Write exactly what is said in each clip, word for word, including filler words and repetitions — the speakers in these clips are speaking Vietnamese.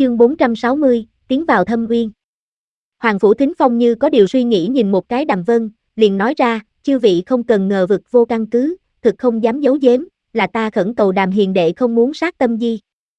Chương bốn trăm sáu mươi, tiến vào thâm uyên. Hoàng Phủ Thính Phong như có điều suy nghĩ nhìn một cái Đàm Vân, liền nói ra, chư vị không cần ngờ vực vô căn cứ, thực không dám giấu giếm, là ta khẩn cầu Đàm hiền đệ không muốn sát Tâm Di.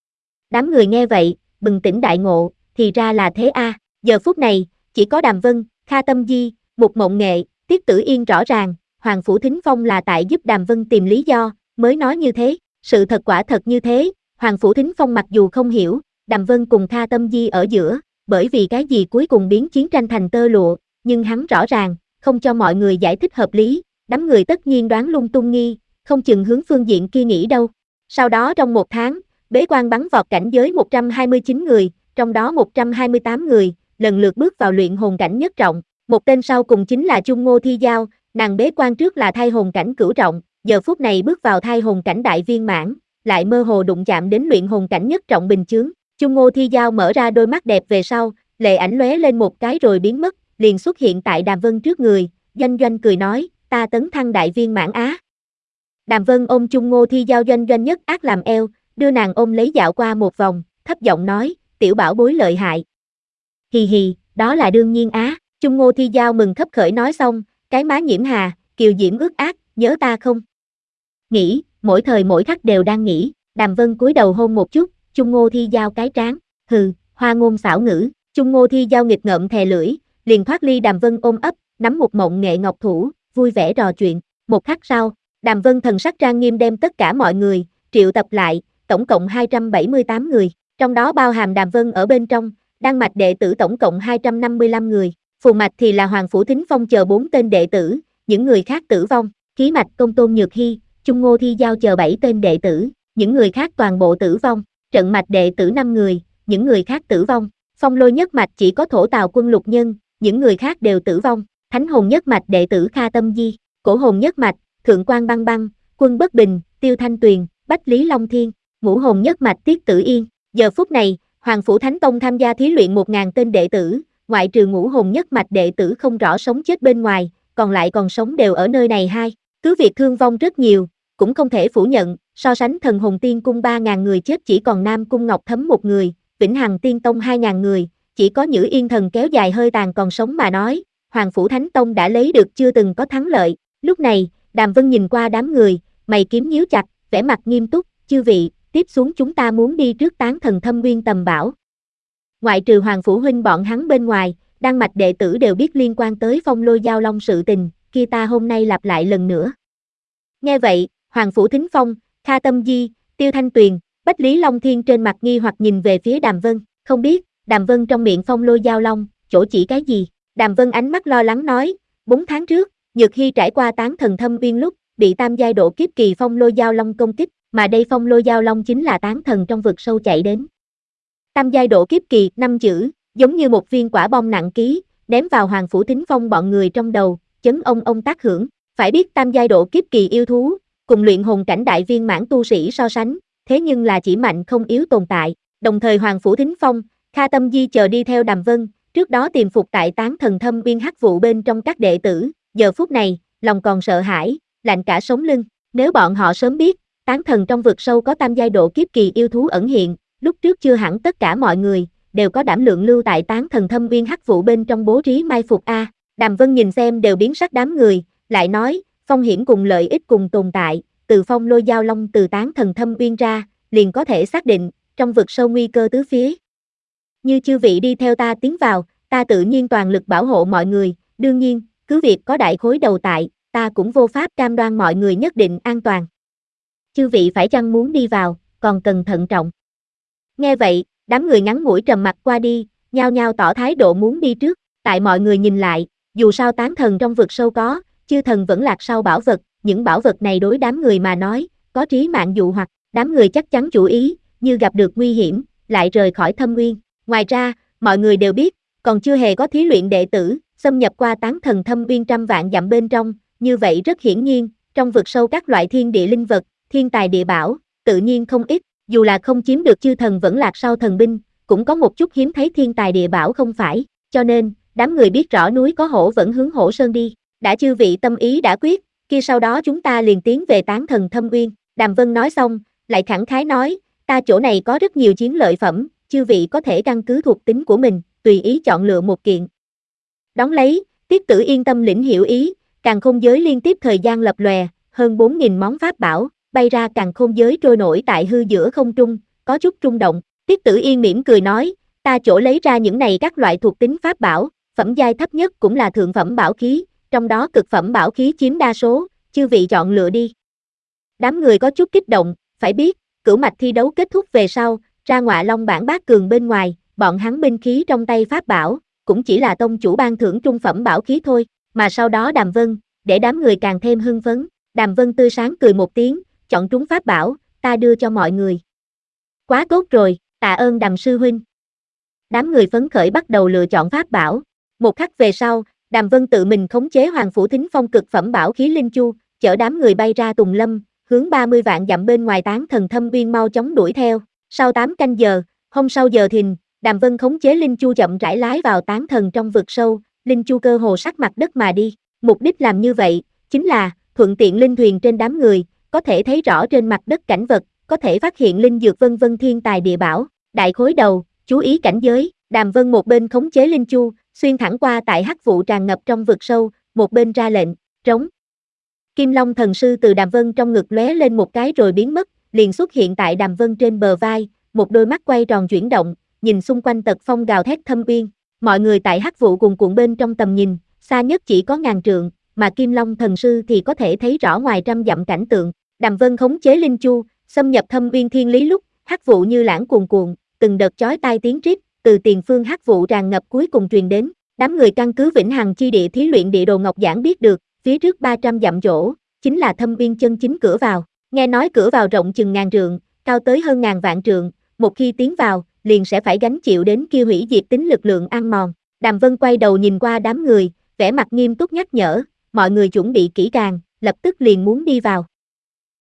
Đám người nghe vậy, bừng tỉnh đại ngộ, thì ra là thế a. Giờ phút này, chỉ có Đàm Vân, Kha Tâm Di, Mục Mộng Nghệ, Tiết Tử Yên rõ ràng, Hoàng Phủ Thính Phong là tại giúp Đàm Vân tìm lý do, mới nói như thế, sự thật quả thật như thế, Hoàng Phủ Thính Phong mặc dù không hiểu, Đàm Vân cùng Kha Tâm Di ở giữa, bởi vì cái gì cuối cùng biến chiến tranh thành tơ lụa, nhưng hắn rõ ràng, không cho mọi người giải thích hợp lý, đám người tất nhiên đoán lung tung nghi, không chừng hướng phương diện kia nghĩ đâu. Sau đó trong một tháng, bế quan bắn vọt cảnh giới một trăm hai mươi chín người, trong đó một trăm hai mươi tám người, lần lượt bước vào luyện hồn cảnh nhất trọng, một tên sau cùng chính là Chung Ngô Thi Giao, nàng bế quan trước là thai hồn cảnh cửu trọng, giờ phút này bước vào thai hồn cảnh đại viên mãn, lại mơ hồ đụng chạm đến luyện hồn cảnh nhất trọng bình chướng. Chung Ngô Thi Giao mở ra đôi mắt đẹp về sau, lệ ảnh lóe lên một cái rồi biến mất, liền xuất hiện tại Đàm Vân trước người, Doanh Doanh cười nói, ta tấn thăng đại viên mãn á. Đàm Vân ôm Chung Ngô Thi Giao Doanh Doanh nhất ác làm eo, đưa nàng ôm lấy dạo qua một vòng, thấp giọng nói, tiểu bảo bối lợi hại. Hì hì, đó là đương nhiên á. Chung Ngô Thi Giao mừng khấp khởi nói xong, cái má nhiễm hà, kiều diễm ướt át, nhớ ta không? Nghĩ, mỗi thời mỗi khắc đều đang nghĩ, Đàm Vân cúi đầu hôn một chút, Chung Ngô Thi Giao cái trán, hừ, hoa ngôn xảo ngữ, Chung Ngô Thi Giao nghịch ngợm thè lưỡi, liền thoát ly Đàm Vân ôm ấp, nắm một Mộng Nghệ ngọc thủ, vui vẻ trò chuyện, một khắc sau, Đàm Vân thần sắc trang nghiêm đem tất cả mọi người, triệu tập lại, tổng cộng hai trăm bảy mươi tám người, trong đó bao hàm Đàm Vân ở bên trong, Đan Mạch đệ tử tổng cộng hai trăm năm mươi lăm người, Phù Mạch thì là Hoàng Phủ Thính Phong chờ bốn tên đệ tử, những người khác tử vong, Khí Mạch Công Tôn Nhược Hy, Chung Ngô Thi Giao chờ bảy tên đệ tử, những người khác toàn bộ tử vong, Trận Mạch đệ tử năm người, những người khác tử vong, Phong Lôi nhất mạch chỉ có Thổ Tào Quân Lục Nhân, những người khác đều tử vong, Thánh Hồn nhất mạch đệ tử Kha Tâm Di, Cổ Hồn nhất mạch, Thượng Quan Băng Băng, Quân Bất Bình, Tiêu Thanh Tuyền, Bách Lý Long Thiên, Ngũ Hồn nhất mạch Tiết Tử Yên. Giờ phút này, Hoàng Phủ Thánh Tông tham gia thí luyện một nghìn tên đệ tử, ngoại trừ Ngũ Hồn nhất mạch đệ tử không rõ sống chết bên ngoài, còn lại còn sống đều ở nơi này hai. Cứ việc thương vong rất nhiều, cũng không thể phủ nhận, so sánh Thần Hồn Tiên Cung ba nghìn người chết chỉ còn Nam Cung Ngọc Thấm một người, Vĩnh Hằng Tiên Tông hai nghìn người, chỉ có Nhữ Yên Thần kéo dài hơi tàn còn sống mà nói, Hoàng Phủ Thánh Tông đã lấy được chưa từng có thắng lợi. Lúc này, Đàm Vân nhìn qua đám người, mày kiếm nhíu chặt, vẻ mặt nghiêm túc, chư vị, tiếp xuống chúng ta muốn đi trước Tán Thần Thâm Nguyên tầm bảo. Ngoại trừ Hoàng Phủ huynh bọn hắn bên ngoài, Đan Mạch đệ tử đều biết liên quan tới Phong Lôi Giao Long sự tình, kia ta hôm nay lặp lại lần nữa. Nghe vậy, Hoàng Phủ Thính Phong, Kha Tâm Di, Tiêu Thanh Tuyền, Bách Lý Long Thiên trên mặt nghi hoặc nhìn về phía Đàm Vân, không biết, Đàm Vân trong miệng Phong Lôi Giao Long, chỗ chỉ cái gì? Đàm Vân ánh mắt lo lắng nói, bốn tháng trước, Nhược Hy trải qua Tán Thần Thâm Uyên lúc, bị tam giai độ kiếp kỳ Phong Lôi Giao Long công kích, mà đây Phong Lôi Giao Long chính là tán thần trong vực sâu chạy đến. Tam giai độ kiếp kỳ, năm chữ, giống như một viên quả bom nặng ký, ném vào Hoàng Phủ Thính Phong bọn người trong đầu, chấn ông ông tác hưởng. Phải biết tam giai độ kiếp kỳ yêu thú, cùng luyện hồn cảnh đại viên mãn tu sĩ so sánh, thế nhưng là chỉ mạnh không yếu tồn tại. Đồng thời Hoàng Phủ Thính Phong, Kha Tâm Di chờ đi theo Đàm Vân, trước đó tiềm phục tại Tán Thần Thâm Uyên hắc vụ bên trong các đệ tử, giờ phút này, lòng còn sợ hãi, lạnh cả sống lưng. Nếu bọn họ sớm biết, Tán Thần trong vực sâu có tam giai độ kiếp kỳ yêu thú ẩn hiện, lúc trước chưa hẳn tất cả mọi người đều có đảm lượng lưu tại Tán Thần Thâm Uyên hắc vụ bên trong bố trí mai phục a. Đàm Vân nhìn xem đều biến sắc đám người, lại nói, phong hiểm cùng lợi ích cùng tồn tại, từ Phong Lôi Giao Long từ Tán Thần Thâm Uyên ra, liền có thể xác định, trong vực sâu nguy cơ tứ phía. Như chư vị đi theo ta tiến vào, ta tự nhiên toàn lực bảo hộ mọi người, đương nhiên, cứ việc có đại khối đầu tại, ta cũng vô pháp cam đoan mọi người nhất định an toàn. Chư vị phải chăng muốn đi vào, còn cần thận trọng. Nghe vậy, đám người ngắn ngủi trầm mặc qua đi, nhao nhao tỏ thái độ muốn đi trước, tại mọi người nhìn lại, dù sao tán thần trong vực sâu có, chư thần vẫn lạc sau bảo vật, những bảo vật này đối đám người mà nói, có trí mạng dụ hoặc, đám người chắc chắn chủ ý, như gặp được nguy hiểm, lại rời khỏi thâm nguyên. Ngoài ra, mọi người đều biết, còn chưa hề có thí luyện đệ tử, xâm nhập qua Tán Thần Thâm Uyên trăm vạn dặm bên trong, như vậy rất hiển nhiên, trong vực sâu các loại thiên địa linh vật, thiên tài địa bảo, tự nhiên không ít, dù là không chiếm được chư thần vẫn lạc sau thần binh, cũng có một chút hiếm thấy thiên tài địa bảo không phải, cho nên, đám người biết rõ núi có hổ vẫn hướng hổ sơn đi, đã chư vị tâm ý đã quyết, kia sau đó chúng ta liền tiến về Tán Thần Thâm Uyên. Đàm Vân nói xong, lại khẳng khái nói, ta chỗ này có rất nhiều chiến lợi phẩm, chư vị có thể căn cứ thuộc tính của mình, tùy ý chọn lựa một kiện. Đón lấy, Tiết Tử yên tâm lĩnh hiểu ý, càn khôn giới liên tiếp thời gian lập lòe, hơn bốn nghìn món pháp bảo, bay ra càn khôn giới trôi nổi tại hư giữa không trung, có chút rung động. Tiết Tử Yên mỉm cười nói, ta chỗ lấy ra những này các loại thuộc tính pháp bảo, phẩm giai thấp nhất cũng là thượng phẩm bảo khí, trong đó cực phẩm bảo khí chiếm đa số, chư vị chọn lựa đi. Đám người có chút kích động, phải biết, cửu mạch thi đấu kết thúc về sau, ra Ngọa Long bảng bát cường bên ngoài, bọn hắn binh khí trong tay pháp bảo, cũng chỉ là tông chủ ban thưởng trung phẩm bảo khí thôi, mà sau đó Đàm Vân, để đám người càng thêm hưng phấn, Đàm Vân tươi sáng cười một tiếng, chọn trúng pháp bảo, ta đưa cho mọi người. Quá tốt rồi, tạ ơn Đàm sư huynh. Đám người phấn khởi bắt đầu lựa chọn pháp bảo. Một khắc về sau, Đàm Vân tự mình khống chế Hoàng Phủ Thính Phong cực phẩm bảo khí Linh Chu, chở đám người bay ra Tùng Lâm, hướng ba mươi vạn dặm bên ngoài Tán Thần Thâm Uyên mau chóng đuổi theo. Sau tám canh giờ, hôm sau giờ thìn, Đàm Vân khống chế Linh Chu chậm rãi lái vào Tán Thần trong vực sâu, Linh Chu cơ hồ sát mặt đất mà đi. Mục đích làm như vậy, chính là thuận tiện linh thuyền trên đám người, có thể thấy rõ trên mặt đất cảnh vật, có thể phát hiện linh dược vân vân thiên tài địa bảo. Đại khối đầu, chú ý cảnh giới, Đàm Vân một bên khống chế Linh Chu, xuyên thẳng qua tại hắc vụ tràn ngập trong vực sâu, một bên ra lệnh, trống. Kim Long thần sư từ Đàm Vân trong ngực lóe lên một cái rồi biến mất, liền xuất hiện tại Đàm Vân trên bờ vai, một đôi mắt quay tròn chuyển động, nhìn xung quanh tật phong gào thét thâm uyên. Mọi người tại hắc vụ cuồn cuộn bên trong tầm nhìn, xa nhất chỉ có ngàn trượng, mà Kim Long thần sư thì có thể thấy rõ ngoài trăm dặm cảnh tượng. Đàm Vân khống chế Linh Chu, xâm nhập thâm uyên thiên lý lúc, hắc vụ như lãng cuồn cuộn, từng đợt chói tai tiếng rít, từ tiền phương hắc vụ tràn ngập cuối cùng truyền đến. Đám người căn cứ Vĩnh Hằng chi địa thí luyện địa đồ Ngọc Giảng biết được, phía trước ba trăm dặm chỗ, chính là thâm uyên chân chính cửa vào. Nghe nói cửa vào rộng chừng ngàn trượng, cao tới hơn ngàn vạn trượng, một khi tiến vào, liền sẽ phải gánh chịu đến kia hủy diệt tính lực lượng ăn mòn. Đàm Vân quay đầu nhìn qua đám người, vẻ mặt nghiêm túc nhắc nhở, mọi người chuẩn bị kỹ càng, lập tức liền muốn đi vào.